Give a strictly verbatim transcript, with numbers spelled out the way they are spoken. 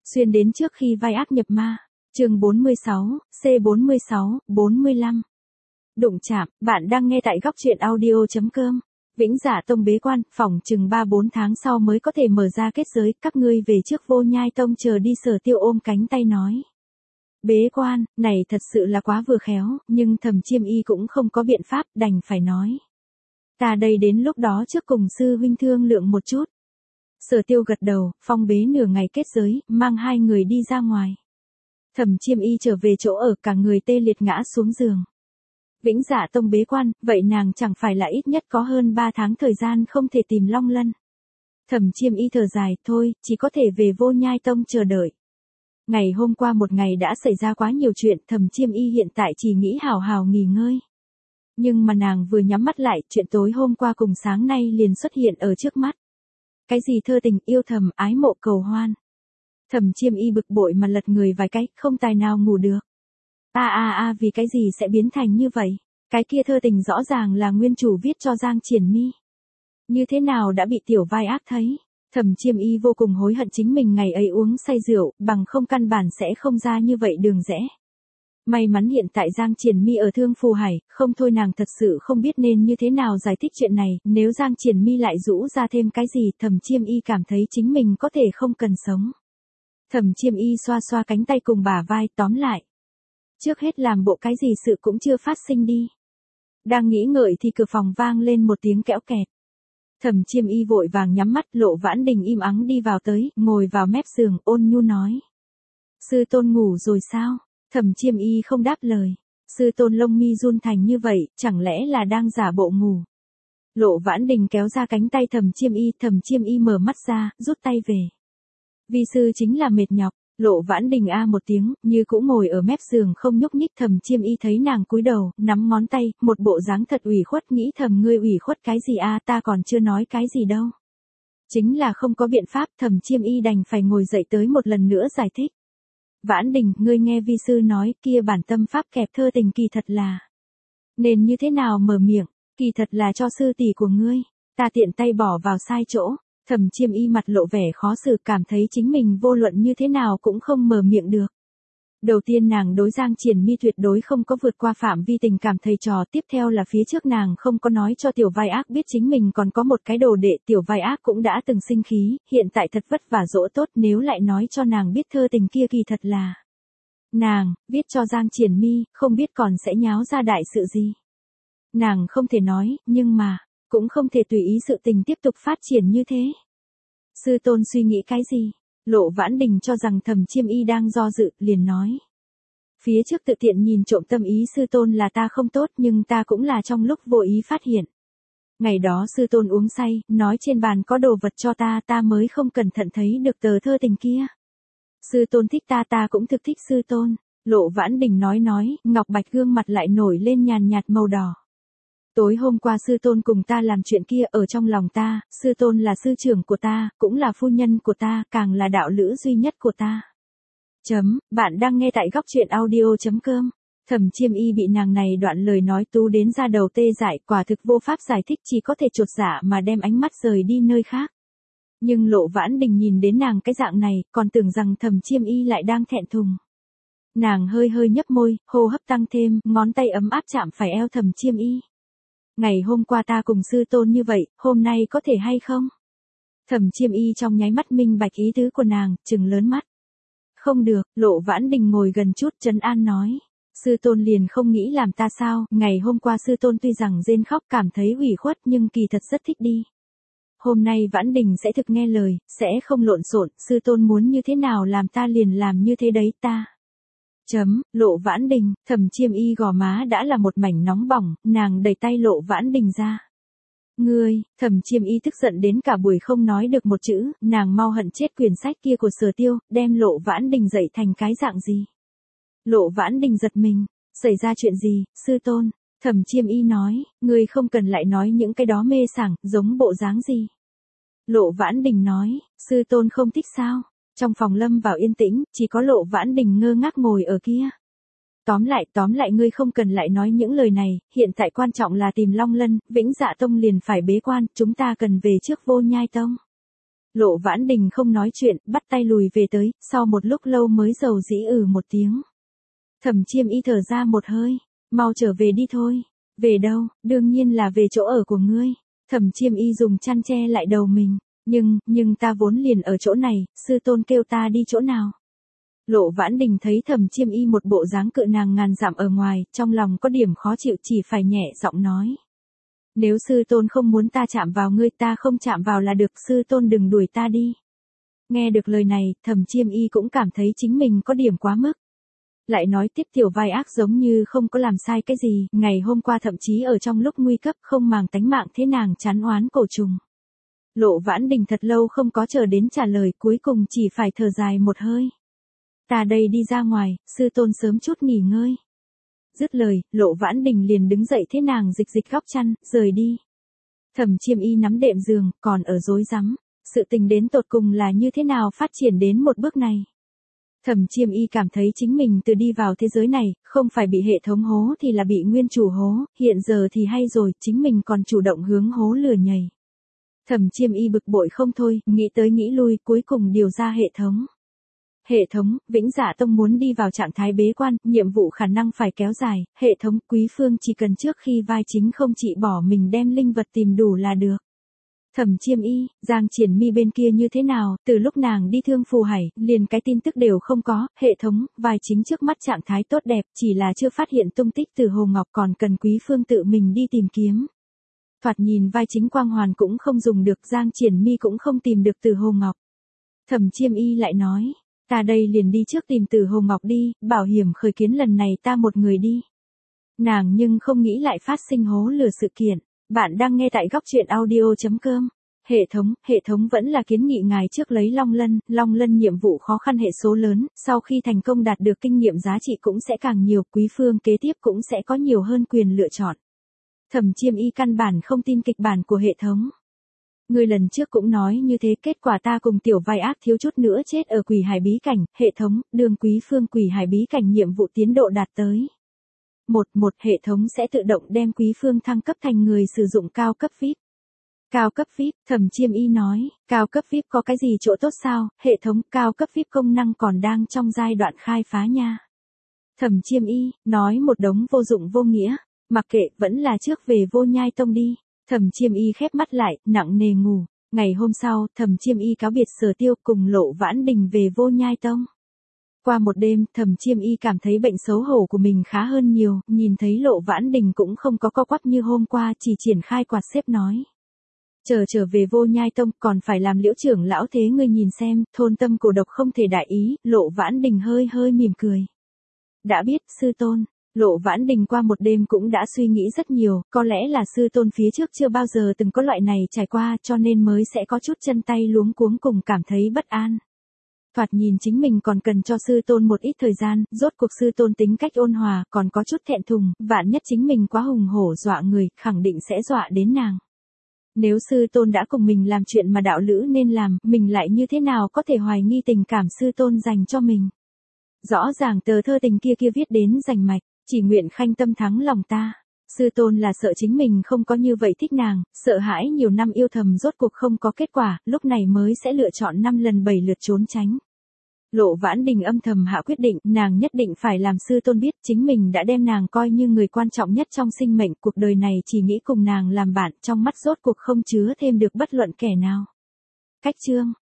Xuyên đến trước khi vai ác nhập ma. Chương bốn mươi sáu, C bốn mươi sáu, bốn mươi lăm. Đụng chạm, bạn đang nghe tại góc truyện audio chấm com. Vĩnh Dạ Tông bế quan, phòng chừng ba bốn tháng sau mới có thể mở ra kết giới, các ngươi về trước Vô Nhai Tông chờ đi. Sở Tiêu ôm cánh tay nói. Bế quan, này thật sự là quá vừa khéo, nhưng Thẩm Chiêm Y cũng không có biện pháp, đành phải nói. Ta đây đến lúc đó trước cùng sư huynh thương lượng một chút. Sở Tiêu gật đầu, phong bế nửa ngày kết giới, mang hai người đi ra ngoài. Thẩm Chiêm Y trở về chỗ ở, cả người tê liệt ngã xuống giường. Vĩnh Dạ Tông bế quan, vậy nàng chẳng phải là ít nhất có hơn ba tháng thời gian không thể tìm Long Lân. Thẩm Chiêm Y thở dài, thôi, chỉ có thể về Vô Nhai Tông chờ đợi. Ngày hôm qua một ngày đã xảy ra quá nhiều chuyện, Thẩm Chiêm Y hiện tại chỉ nghĩ hào hào nghỉ ngơi. Nhưng mà nàng vừa nhắm mắt lại, chuyện tối hôm qua cùng sáng nay liền xuất hiện ở trước mắt. Cái gì thơ tình, yêu thầm, ái mộ, cầu hoan. Thẩm Chiêm Y bực bội mà lật người vài cái, không tài nào ngủ được. A a a vì cái gì sẽ biến thành như vậy? Cái kia thơ tình rõ ràng là nguyên chủ viết cho Giang Triển Mi. Như thế nào đã bị tiểu vai ác thấy? Thẩm Chiêm Y vô cùng hối hận chính mình ngày ấy uống say rượu, bằng không căn bản sẽ không ra như vậy đường rẽ. May mắn hiện tại Giang Triển Mi ở Thương Phù Hải, không thôi nàng thật sự không biết nên như thế nào giải thích chuyện này, nếu Giang Triển Mi lại rũ ra thêm cái gì, Thẩm Chiêm Y cảm thấy chính mình có thể không cần sống. Thẩm Chiêm Y xoa xoa cánh tay cùng bả vai, tóm lại. Trước hết làm bộ cái gì sự cũng chưa phát sinh đi. Đang nghĩ ngợi thì cửa phòng vang lên một tiếng kẽo kẹt. Thẩm Chiêm Y vội vàng nhắm mắt, Lộ Vãn Đình im ắng đi vào tới, ngồi vào mép giường, ôn nhu nói. Sư tôn ngủ rồi sao? Thẩm Chiêm Y không đáp lời. Sư tôn lông mi run thành như vậy, chẳng lẽ là đang giả bộ ngủ? Lộ Vãn Đình kéo ra cánh tay Thẩm Chiêm Y, Thẩm Chiêm Y mở mắt ra, rút tay về. Vi sư chính là mệt nhọc. Lộ Vãn Đình a một tiếng, như cũ ngồi ở mép giường không nhúc nhích. Thẩm Chiêm Y thấy nàng cúi đầu, nắm ngón tay, một bộ dáng thật ủy khuất, nghĩ thầm ngươi ủy khuất cái gì a, ta còn chưa nói cái gì đâu. Chính là không có biện pháp, Thẩm Chiêm Y đành phải ngồi dậy tới một lần nữa giải thích. Vãn Đình, ngươi nghe vi sư nói, kia bản tâm pháp kẹp thơ tình kỳ thật là. Nên như thế nào mở miệng, kỳ thật là cho sư tỷ của ngươi, ta tiện tay bỏ vào sai chỗ. Thẩm Chiêm Y mặt lộ vẻ khó xử, cảm thấy chính mình vô luận như thế nào cũng không mở miệng được. Đầu tiên nàng đối Giang Triển Mi tuyệt đối không có vượt qua phạm vi tình cảm thầy trò, tiếp theo là phía trước nàng không có nói cho tiểu vai ác biết chính mình còn có một cái đồ đệ, tiểu vai ác cũng đã từng sinh khí, hiện tại thật vất vả dỗ tốt, nếu lại nói cho nàng biết thơ tình kia kỳ thật là nàng viết cho Giang Triển Mi, không biết còn sẽ nháo ra đại sự gì. Nàng không thể nói, nhưng mà cũng không thể tùy ý sự tình tiếp tục phát triển như thế. Sư tôn suy nghĩ cái gì? Lộ Vãn Đình cho rằng Thẩm Chiêm Y đang do dự, liền nói. Phía trước tự tiện nhìn trộm tâm ý sư tôn là ta không tốt, nhưng ta cũng là trong lúc vô ý phát hiện. Ngày đó sư tôn uống say, nói trên bàn có đồ vật cho ta, ta mới không cẩn thận thấy được tờ thơ tình kia. Sư tôn thích ta, ta cũng thực thích sư tôn. Lộ Vãn Đình nói nói, ngọc bạch gương mặt lại nổi lên nhàn nhạt màu đỏ. Tối hôm qua sư tôn cùng ta làm chuyện kia, ở trong lòng ta, sư tôn là sư trưởng của ta, cũng là phu nhân của ta, càng là đạo lữ duy nhất của ta. Chấm, bạn đang nghe tại góc truyện audio chấm com. Thẩm Chiêm Y bị nàng này đoạn lời nói tú đến ra đầu tê dại, quả thực vô pháp giải thích, chỉ có thể chột dạ mà đem ánh mắt rời đi nơi khác. Nhưng Lộ Vãn Đình nhìn đến nàng cái dạng này, còn tưởng rằng Thẩm Chiêm Y lại đang thẹn thùng. Nàng hơi hơi nhấp môi, hô hấp tăng thêm, ngón tay ấm áp chạm phải eo Thẩm Chiêm Y. Ngày hôm qua ta cùng sư tôn như vậy, hôm nay có thể hay không? Thẩm Chiêm Y trong nháy mắt minh bạch ý tứ của nàng, trừng lớn mắt. Không được, Lộ Vãn Đình ngồi gần chút trấn an nói. Sư tôn liền không nghĩ làm ta sao, ngày hôm qua sư tôn tuy rằng rên khóc cảm thấy ủy khuất nhưng kỳ thật rất thích đi. Hôm nay Vãn Đình sẽ thực nghe lời, sẽ không lộn xộn, sư tôn muốn như thế nào làm ta liền làm như thế đấy ta. Chấm, Lộ Vãn Đình, Thẩm Chiêm Y gò má đã là một mảnh nóng bỏng, nàng đẩy tay Lộ Vãn Đình ra. Ngươi, Thẩm Chiêm Y tức giận đến cả buổi không nói được một chữ, nàng mau hận chết quyển sách kia của Sở Tiêu, đem Lộ Vãn Đình dạy thành cái dạng gì. Lộ Vãn Đình giật mình, xảy ra chuyện gì, sư tôn? Thẩm Chiêm Y nói, ngươi không cần lại nói những cái đó mê sảng, giống bộ dáng gì. Lộ Vãn Đình nói, sư tôn không thích sao? Trong phòng lâm vào yên tĩnh, chỉ có Lộ Vãn Đình ngơ ngác ngồi ở kia. Tóm lại, tóm lại ngươi không cần lại nói những lời này, hiện tại quan trọng là tìm Long Lân, Vĩnh Dạ Tông liền phải bế quan, chúng ta cần về trước Vô Nhai Tông. Lộ Vãn Đình không nói chuyện, bắt tay lùi về tới, sau một lúc lâu mới dầu dĩ ừ một tiếng. Thẩm Chiêm Y thở ra một hơi, mau trở về đi thôi. Về đâu, đương nhiên là về chỗ ở của ngươi. Thẩm Chiêm Y dùng chăn che lại đầu mình, nhưng, nhưng ta vốn liền ở chỗ này, sư tôn kêu ta đi chỗ nào. Lộ Vãn Đình thấy Thẩm Chiêm Y một bộ dáng cự nàng ngàn dặm ở ngoài, trong lòng có điểm khó chịu chỉ phải nhẹ giọng nói. Nếu sư tôn không muốn ta chạm vào ngươi ta không chạm vào là được, sư tôn đừng đuổi ta đi. Nghe được lời này, Thẩm Chiêm Y cũng cảm thấy chính mình có điểm quá mức. Lại nói tiếp tiểu vai ác giống như không có làm sai cái gì, ngày hôm qua thậm chí ở trong lúc nguy cấp không màng tánh mạng thế nàng chán oán cổ trùng. Lộ Vãn Đình thật lâu không có chờ đến trả lời, cuối cùng chỉ phải thở dài một hơi. Ta đây đi ra ngoài, sư tôn sớm chút nghỉ ngơi. Dứt lời, Lộ Vãn Đình liền đứng dậy thế nàng dịch dịch góc chăn, rời đi. Thẩm Chiêm Y nắm đệm giường, còn ở rối rắm, sự tình đến tột cùng là như thế nào phát triển đến một bước này. Thẩm Chiêm Y cảm thấy chính mình từ đi vào thế giới này, không phải bị hệ thống hố thì là bị nguyên chủ hố, hiện giờ thì hay rồi, chính mình còn chủ động hướng hố lừa nhảy. Thẩm Chiêm Y bực bội không thôi, nghĩ tới nghĩ lui, cuối cùng điều ra hệ thống. Hệ thống, Vĩnh Dạ Tông muốn đi vào trạng thái bế quan, nhiệm vụ khả năng phải kéo dài, hệ thống, Quý Phương chỉ cần trước khi vai chính không chỉ bỏ mình đem linh vật tìm đủ là được. Thẩm Chiêm Y, Giang Triển Mi bên kia như thế nào, từ lúc nàng đi Thương Phù Hải, liền cái tin tức đều không có, hệ thống, vai chính trước mắt trạng thái tốt đẹp, chỉ là chưa phát hiện tung tích từ Hồ Ngọc còn cần Quý Phương tự mình đi tìm kiếm. Thoạt nhìn vai chính quang hoàn cũng không dùng được, Giang Triển Mi cũng không tìm được từ Hồ Ngọc. Thẩm Chiêm Y lại nói, ta đây liền đi trước tìm từ Hồ Ngọc đi, bảo hiểm khởi kiến lần này ta một người đi. Nàng nhưng không nghĩ lại phát sinh hố lừa sự kiện. Bạn đang nghe tại góc truyện audio chấm com. Hệ thống, hệ thống vẫn là kiến nghị ngài trước lấy Long Lân, Long Lân nhiệm vụ khó khăn hệ số lớn, sau khi thành công đạt được kinh nghiệm giá trị cũng sẽ càng nhiều, Quý Phương kế tiếp cũng sẽ có nhiều hơn quyền lựa chọn. Thẩm Chiêm Y căn bản không tin kịch bản của hệ thống. Người lần trước cũng nói như thế, kết quả ta cùng tiểu vai ác thiếu chút nữa chết ở Quỷ Hải bí cảnh, hệ thống, đường Quý Phương Quỷ Hải bí cảnh nhiệm vụ tiến độ đạt tới. Một, một hệ thống sẽ tự động đem Quý Phương thăng cấp thành người sử dụng cao cấp vi ai pi. Cao cấp vi ai pi, Thẩm Chiêm Y nói, cao cấp vi ai pi có cái gì chỗ tốt sao, hệ thống, cao cấp vi ai pi công năng còn đang trong giai đoạn khai phá nha. Thẩm Chiêm Y, nói một đống vô dụng vô nghĩa, mặc kệ, vẫn là trước về Vô Nhai Tông đi. Thẩm Chiêm Y khép mắt lại, nặng nề ngủ. Ngày hôm sau, Thẩm Chiêm Y cáo biệt Sở Tiêu cùng Lộ Vãn Đình về Vô Nhai Tông. Qua một đêm, Thẩm Chiêm Y cảm thấy bệnh xấu hổ của mình khá hơn nhiều, nhìn thấy Lộ Vãn Đình cũng không có co quắp như hôm qua, chỉ triển khai quạt xếp nói. Chờ trở về Vô Nhai Tông, còn phải làm Liễu trưởng lão thế ngươi nhìn xem, thôn tâm cổ độc không thể đại ý, Lộ Vãn Đình hơi hơi mỉm cười. Đã biết, sư tôn. Lộ Vãn Đình qua một đêm cũng đã suy nghĩ rất nhiều, có lẽ là sư tôn phía trước chưa bao giờ từng có loại này trải qua cho nên mới sẽ có chút chân tay luống cuống cùng cảm thấy bất an. Thoạt nhìn chính mình còn cần cho sư tôn một ít thời gian, rốt cuộc sư tôn tính cách ôn hòa, còn có chút thẹn thùng, vạn nhất chính mình quá hùng hổ dọa người, khẳng định sẽ dọa đến nàng. Nếu sư tôn đã cùng mình làm chuyện mà đạo lữ nên làm, mình lại như thế nào có thể hoài nghi tình cảm sư tôn dành cho mình. Rõ ràng tờ thơ tình kia kia viết đến rành mạch, chỉ nguyện khanh tâm thắng lòng ta. Sư tôn là sợ chính mình không có như vậy thích nàng, sợ hãi nhiều năm yêu thầm rốt cuộc không có kết quả, lúc này mới sẽ lựa chọn năm lần bảy lượt trốn tránh. Lộ Vãn Đình âm thầm hạ quyết định, nàng nhất định phải làm sư tôn biết chính mình đã đem nàng coi như người quan trọng nhất trong sinh mệnh, cuộc đời này chỉ nghĩ cùng nàng làm bạn, trong mắt rốt cuộc không chứa thêm được bất luận kẻ nào. Cách chương